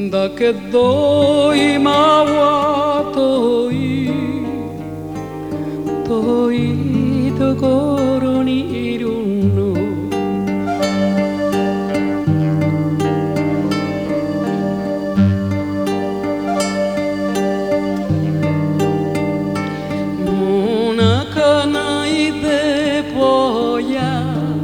だけど今は遠いところにいるの。もう泣かないでぼや、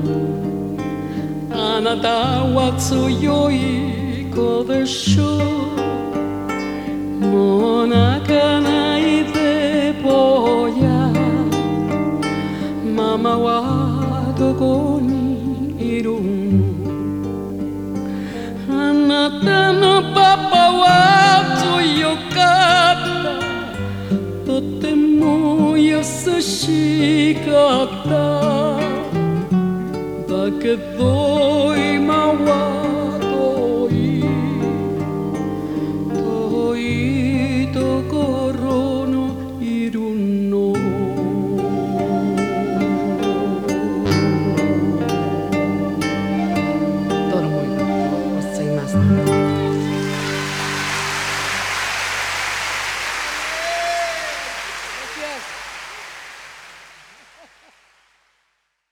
あなたは強い子でしょう。もう泣かないでぼや、ママはどこにいるの。あなたのパパは強かった、とても優しかった。だけど今は